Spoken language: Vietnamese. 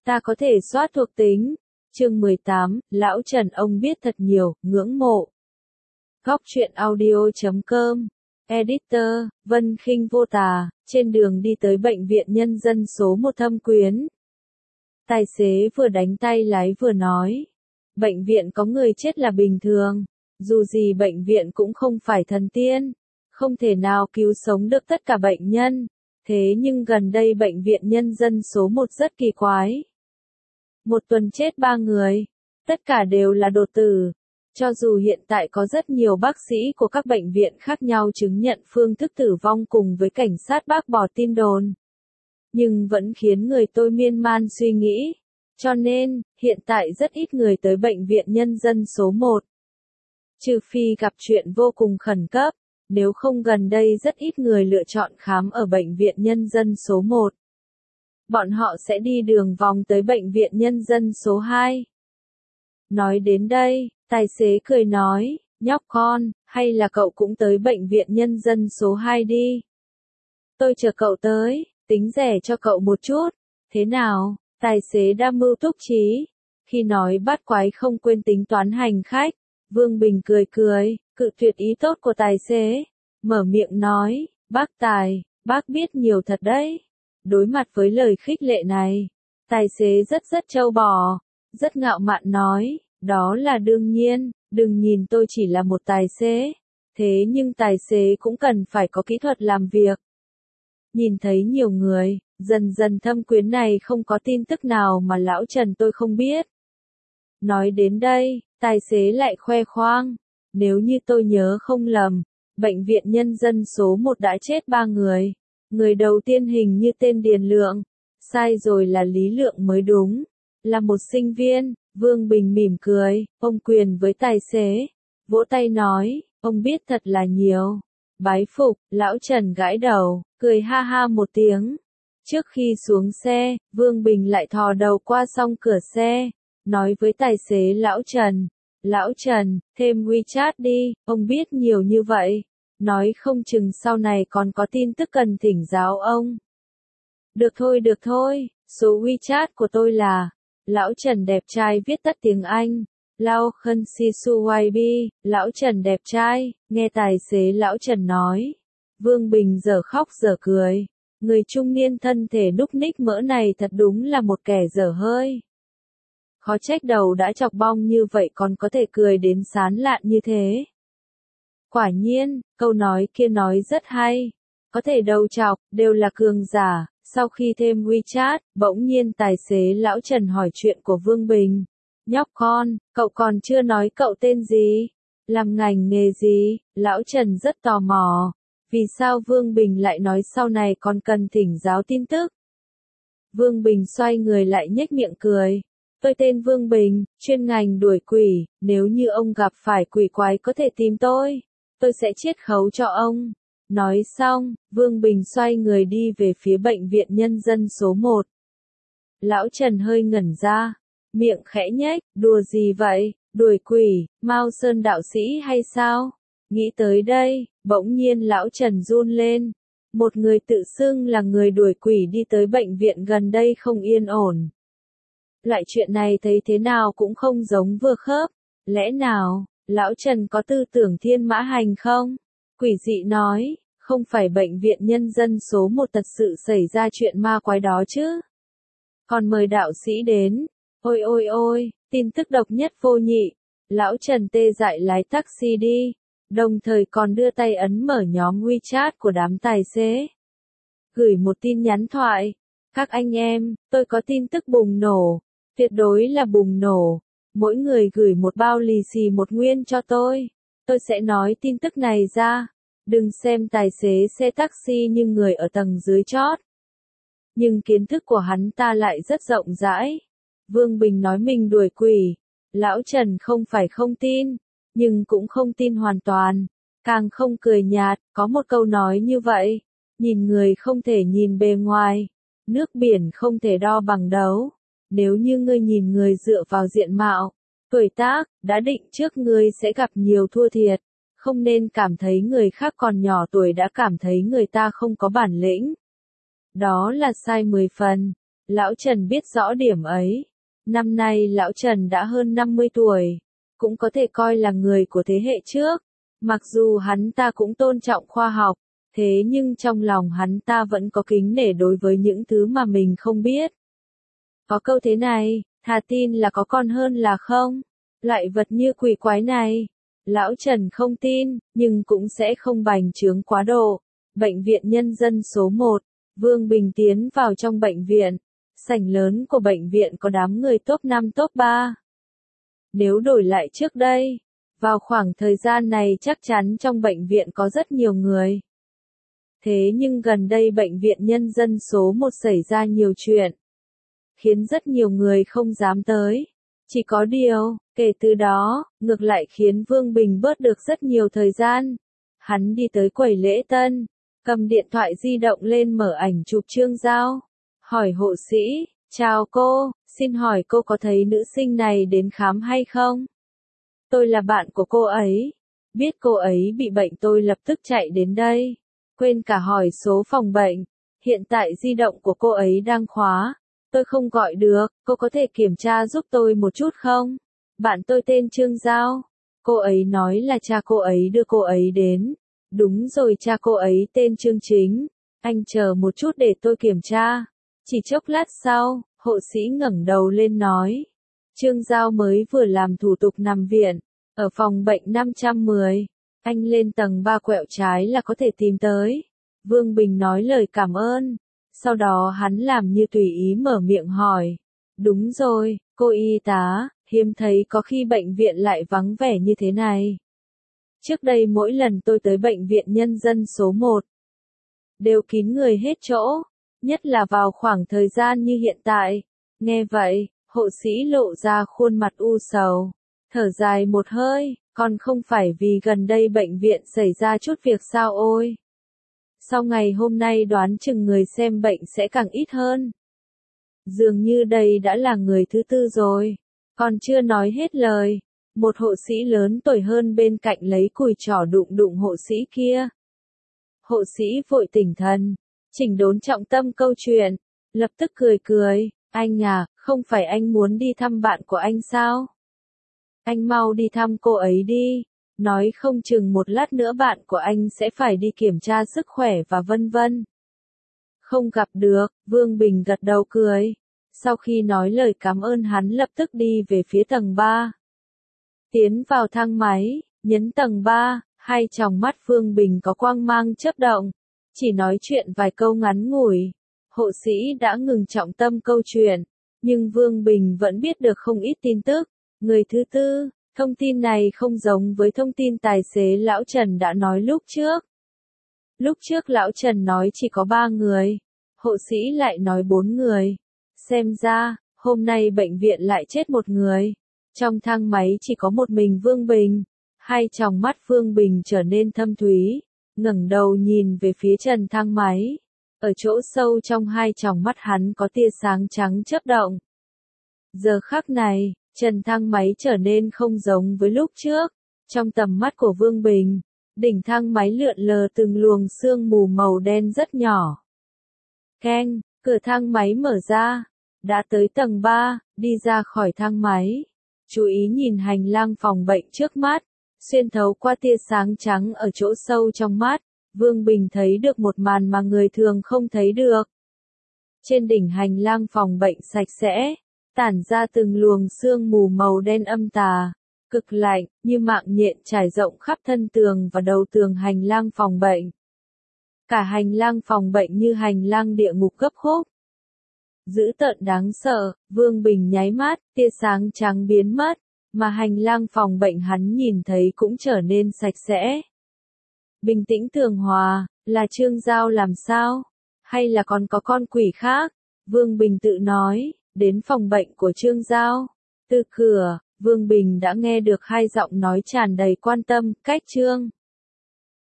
Ta có thể soát thuộc tính. Chương 18, Lão Trần ông biết thật nhiều, ngưỡng mộ. Góc truyện audio.com. Editor, Vân Khinh Vô Tà, trên đường đi tới bệnh viện nhân dân số 1 Thâm Quyến. Tài xế vừa đánh tay lái vừa nói. Bệnh viện có người chết là bình thường. Dù gì bệnh viện cũng không phải thần tiên. Không thể nào cứu sống được tất cả bệnh nhân. Thế nhưng gần đây bệnh viện nhân dân số 1 rất kỳ quái. Một tuần chết 3 người. Tất cả đều là đột tử. Cho dù hiện tại có rất nhiều bác sĩ của các bệnh viện khác nhau chứng nhận phương thức tử vong cùng với cảnh sát bác bỏ tin đồn. Nhưng vẫn khiến người tôi miên man suy nghĩ. Cho nên, hiện tại rất ít người tới bệnh viện nhân dân số 1. Trừ phi gặp chuyện vô cùng khẩn cấp, nếu không gần đây rất ít người lựa chọn khám ở bệnh viện nhân dân số 1. Bọn họ sẽ đi đường vòng tới bệnh viện nhân dân số 2. Nói đến đây, tài xế cười nói, nhóc con, hay là cậu cũng tới bệnh viện nhân dân số 2 đi. Tôi chờ cậu tới, tính rẻ cho cậu một chút. Thế nào? Tài xế đam mưu túc trí. Khi nói bắt quái không quên tính toán hành khách, Vương Bình cười cười, cự tuyệt ý tốt của tài xế. Mở miệng nói, bác Tài, bác biết nhiều thật đấy. Đối mặt với lời khích lệ này, tài xế rất trâu bò, rất ngạo mạn nói, đó là đương nhiên, đừng nhìn tôi chỉ là một tài xế. Thế nhưng tài xế cũng cần phải có kỹ thuật làm việc. Nhìn thấy nhiều người, dần dần Thâm Quyến này không có tin tức nào mà lão Trần tôi không biết. Nói đến đây, tài xế lại khoe khoang. Nếu như tôi nhớ không lầm, bệnh viện nhân dân số 1 đã chết 3 người. Người đầu tiên hình như tên Điền Lượng. Sai rồi, là Lý Lượng mới đúng. Là một sinh viên. Vương Bình mỉm cười, ông quyền với tài xế. Vỗ tay nói, ông biết thật là nhiều. Bái phục, lão Trần gãi đầu, cười ha ha một tiếng. Trước khi xuống xe, Vương Bình lại thò đầu qua song cửa xe. Nói với tài xế Lão Trần, thêm WeChat đi, ông biết nhiều như vậy. Nói không chừng sau này còn có tin tức cần thỉnh giáo ông. Được thôi, số WeChat của tôi là, Lão Trần đẹp trai viết tắt tiếng Anh. Lao Khân Si Su YB, Lão Trần đẹp trai, nghe tài xế Lão Trần nói. Vương Bình giờ khóc giờ cười. Người trung niên thân thể núc ních mỡ này thật đúng là một kẻ dở hơi. Khó trách đầu đã chọc bong như vậy còn có thể cười đến sán lạn như thế. Quả nhiên, câu nói kia nói rất hay. Có thể đầu chọc, đều là cường giả. Sau khi thêm WeChat, bỗng nhiên tài xế Lão Trần hỏi chuyện của Vương Bình. Nhóc con, cậu còn chưa nói cậu tên gì? Làm ngành nghề gì? Lão Trần rất tò mò. Vì sao Vương Bình lại nói sau này còn cần thỉnh giáo tin tức? Vương Bình xoay người lại nhếch miệng cười. Tôi tên Vương Bình, chuyên ngành đuổi quỷ, nếu như ông gặp phải quỷ quái có thể tìm tôi sẽ chiết khấu cho ông. Nói xong, Vương Bình xoay người đi về phía bệnh viện nhân dân số 1. Lão Trần hơi ngẩn ra, miệng khẽ nhếch, đùa gì vậy, đuổi quỷ, Mao Sơn đạo sĩ hay sao? Nghĩ tới đây, bỗng nhiên Lão Trần run lên. Một người tự xưng là người đuổi quỷ đi tới bệnh viện gần đây không yên ổn. Loại chuyện này thấy thế nào cũng không giống vừa khớp. Lẽ nào, Lão Trần có tư tưởng thiên mã hành không? Quỷ dị nói, không phải bệnh viện nhân dân số 1 thật sự xảy ra chuyện ma quái đó chứ? Còn mời đạo sĩ đến. Ôi, tin tức độc nhất vô nhị. Lão Trần tê dại lái taxi đi. Đồng thời còn đưa tay ấn mở nhóm WeChat của đám tài xế. Gửi một tin nhắn thoại. Các anh em, tôi có tin tức bùng nổ. Tuyệt đối là bùng nổ. Mỗi người gửi một bao lì xì 1 nguyên cho tôi. Tôi sẽ nói tin tức này ra. Đừng xem tài xế xe taxi như người ở tầng dưới chót. Nhưng kiến thức của hắn ta lại rất rộng rãi. Vương Bình nói mình đuổi quỷ. Lão Trần không phải không tin, nhưng cũng không tin hoàn toàn. Càng không cười nhạt, có một câu nói như vậy. Nhìn người không thể nhìn bề ngoài. Nước biển không thể đo bằng đấu. Nếu như ngươi nhìn người dựa vào diện mạo, tuổi tác, đã định trước ngươi sẽ gặp nhiều thua thiệt. Không nên cảm thấy người khác còn nhỏ tuổi đã cảm thấy người ta không có bản lĩnh. Đó là sai 10 phần. Lão Trần biết rõ điểm ấy. Năm nay Lão Trần đã hơn 50 tuổi, cũng có thể coi là người của thế hệ trước. Mặc dù hắn ta cũng tôn trọng khoa học, thế nhưng trong lòng hắn ta vẫn có kính nể đối với những thứ mà mình không biết. Có câu thế này, thà tin là có còn hơn là không. Loại vật như quỷ quái này, Lão Trần không tin, nhưng cũng sẽ không bành trướng quá độ. Bệnh viện Nhân dân số 1, Vương Bình tiến vào trong bệnh viện. Sảnh lớn của bệnh viện có đám người top 5 top 3. Nếu đổi lại trước đây, vào khoảng thời gian này chắc chắn trong bệnh viện có rất nhiều người. Thế nhưng gần đây bệnh viện Nhân dân số 1 xảy ra nhiều chuyện, khiến rất nhiều người không dám tới. Chỉ có điều, kể từ đó, ngược lại khiến Vương Bình bớt được rất nhiều thời gian. Hắn đi tới quầy lễ tân, cầm điện thoại di động lên mở ảnh chụp Trương Giao. Hỏi hộ sĩ, chào cô, xin hỏi cô có thấy nữ sinh này đến khám hay không? Tôi là bạn của cô ấy. Biết cô ấy bị bệnh tôi lập tức chạy đến đây. Quên cả hỏi số phòng bệnh. Hiện tại di động của cô ấy đang khóa. Tôi không gọi được, cô có thể kiểm tra giúp tôi một chút không? Bạn tôi tên Trương Giao. Cô ấy nói là cha cô ấy đưa cô ấy đến. Đúng rồi, cha cô ấy tên Trương Chính. Anh chờ một chút để tôi kiểm tra. Chỉ chốc lát sau, hộ sĩ ngẩng đầu lên nói. Trương Giao mới vừa làm thủ tục nằm viện, ở phòng bệnh 510. Anh lên tầng 3 quẹo trái là có thể tìm tới. Vương Bình nói lời cảm ơn. Sau đó hắn làm như tùy ý mở miệng hỏi. Đúng rồi, cô y tá, hiếm thấy có khi bệnh viện lại vắng vẻ như thế này. Trước đây mỗi lần tôi tới bệnh viện Nhân dân số 1, đều kín người hết chỗ, nhất là vào khoảng thời gian như hiện tại. Nghe vậy, hộ sĩ lộ ra khuôn mặt u sầu, thở dài một hơi, còn không phải vì gần đây bệnh viện xảy ra chút việc sao ôi. Sau ngày hôm nay đoán chừng người xem bệnh sẽ càng ít hơn. Dường như đây đã là người thứ tư rồi. Còn chưa nói hết lời, một hộ sĩ lớn tuổi hơn bên cạnh lấy cùi trỏ đụng đụng hộ sĩ kia. Hộ sĩ vội tỉnh thần, chỉnh đốn trọng tâm câu chuyện, lập tức cười cười, anh à, không phải anh muốn đi thăm bạn của anh sao? Anh mau đi thăm cô ấy đi, nói không chừng một lát nữa bạn của anh sẽ phải đi kiểm tra sức khỏe và vân vân. Không gặp được, Vương Bình gật đầu cười. Sau khi nói lời cảm ơn hắn lập tức đi về phía tầng 3. Tiến vào thang máy, nhấn tầng 3, hai tròng mắt Vương Bình có quang mang chớp động. Chỉ nói chuyện vài câu ngắn ngủi, hộ sĩ đã ngừng trọng tâm câu chuyện, nhưng Vương Bình vẫn biết được không ít tin tức. Người thứ tư, thông tin này không giống với thông tin tài xế Lão Trần đã nói lúc trước. Lúc trước Lão Trần nói chỉ có 3 người, hộ sĩ lại nói 4 người. Xem ra, hôm nay bệnh viện lại chết một người. Trong thang máy chỉ có một mình Vương Bình. Hai tròng mắt Vương Bình trở nên thâm thúy, ngẩng đầu nhìn về phía trần thang máy. Ở chỗ sâu trong hai tròng mắt hắn có tia sáng trắng chớp động. Giờ khắc này, trần thang máy trở nên không giống với lúc trước. Trong tầm mắt của Vương Bình, đỉnh thang máy lượn lờ từng luồng sương mù màu đen rất nhỏ. Keng, cửa thang máy mở ra. Đã tới tầng 3, đi ra khỏi thang máy. Chú ý nhìn hành lang phòng bệnh trước mắt. Xuyên thấu qua tia sáng trắng ở chỗ sâu trong mắt, Vương Bình thấy được một màn mà người thường không thấy được. Trên đỉnh hành lang phòng bệnh sạch sẽ, tản ra từng luồng sương mù màu đen âm tà, cực lạnh, như mạng nhện trải rộng khắp thân tường và đầu tường hành lang phòng bệnh. Cả hành lang phòng bệnh như hành lang địa ngục gấp khúc. Dữ tợn đáng sợ, Vương Bình nháy mắt, tia sáng trắng biến mất, mà hành lang phòng bệnh hắn nhìn thấy cũng trở nên sạch sẽ. Bình tĩnh tường hòa, là Trương Giao làm sao? Hay là còn có con quỷ khác? Vương Bình tự nói, đến phòng bệnh của Trương Giao. Từ cửa, Vương Bình đã nghe được hai giọng nói tràn đầy quan tâm, cách Trương.